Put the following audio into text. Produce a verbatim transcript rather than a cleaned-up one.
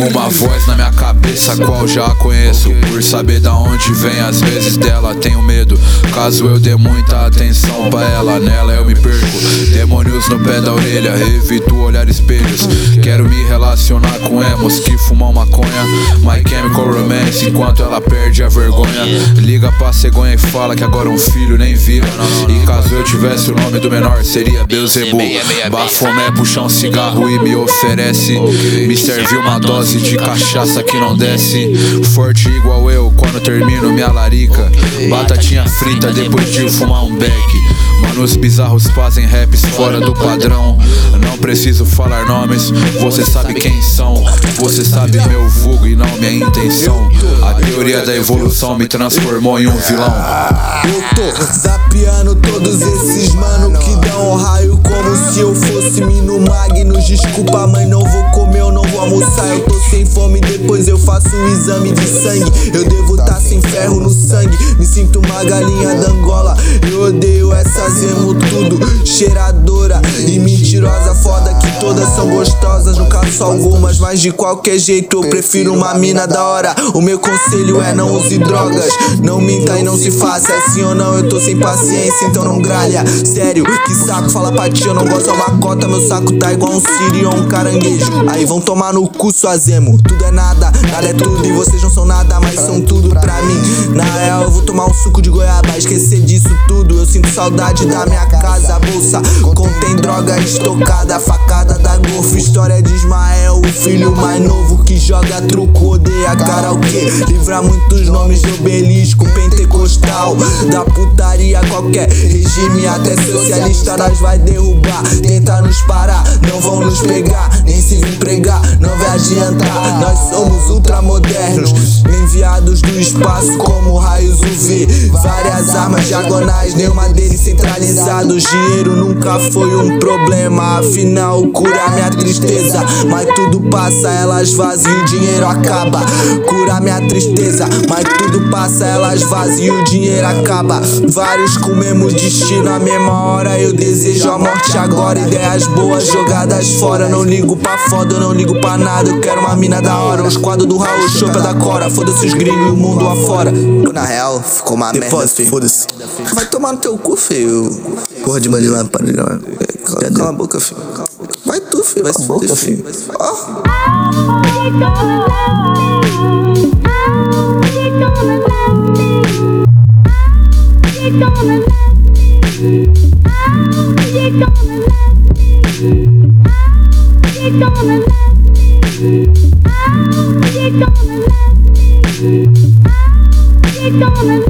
uma voz na minha cabeça, a qual já conheço. Por saber da onde vem, às vezes dela tenho medo. Caso eu dê muita atenção pra ela, nela eu me perco. Demônios no pé da orelha, evito olhar espelhos. Quero me relacionar com emos que fumam maconha. My Chemical Romance, enquanto ela perde a vergonha. Liga pra cegonha e fala que agora um filho nem vira. E caso eu tivesse o nome do menor, seria Beelzebub. Bafomé puxa um cigarro e me oferece. Me serviu uma dose de cachaça que não desce. Forte igual eu quando termino minha larica. Batatinha frita depois de fumar um beck. Manos bizarros fazem raps fora do padrão. Não preciso falar nomes, você sabe quem são. Você sabe meu vulgo e não minha intenção. A teoria da evolução me transformou em um vilão. Eu tô zapeando todos esses mano que dão um raio como se eu fosse Mino Magnus. Desculpa mãe, não vou comer, eu não vou almoçar. Eu tô sem fome, depois eu faço um exame de sangue. Eu devo tá sem ferro no sangue, me sinto uma galinha da Angola. Eu odeio essas emo tudo cheiradora e mentirosa. Foda que todas são gostosas, no caso só algumas, mas de qualquer jeito eu prefiro uma mina da hora. O meu conselho é não use drogas, não minta e não se faça. É sim ou não, eu tô sem paciência, então não gralha. Sério, que saco, fala pra ti, eu não gosto de uma cota. Meu saco tá igual um siri ou um caranguejo. Aí vão tomar no cu suas emo. Tudo é nada, nada é tudo, e vocês não são nada, mas são tudo pra mim. Na real eu vou tomar um suco de goiaba, esquecer disso tudo. Eu sinto saudade da minha casa, a bolsa contém droga estocada. Facada da Golfo, história de Ismael, o filho mais novo que joga truco, odeia karaokê. Livra muitos nomes de obelisco, pentecostal, da putaria qualquer regime, até socialista nós vai derrubar. Tenta nos parar, não vão nos pegar, nem se vir pregar, não vai adiantar. Nós somos ultramodernos, enviados do espaço como raios U V. Várias armas diagonais, nenhuma deles centralizada. O dinheiro nunca foi um problema, afinal cura minha tristeza. Mas tudo passa, elas vazam e o dinheiro acaba. Cura minha tristeza, mas tudo passa, elas vazam e o dinheiro acaba. Vários com o mesmo destino, a mesma hora. Eu desejo a morte agora, ideias boas jogadas fora. Não ligo pra foda, eu não ligo pra nada. Eu quero uma mina da hora, uns quadros do Raul, chopa da Cora. Foda-se os gringos e o mundo afora. Na real, ficou uma merda, filho. Foda-se. Vai tomar no teu cu, filho. Porra de bandido lá, padrinho. Cala, cala a boca, filho. Vai tu, filho. Vai se foder, filho. Ó. Gonna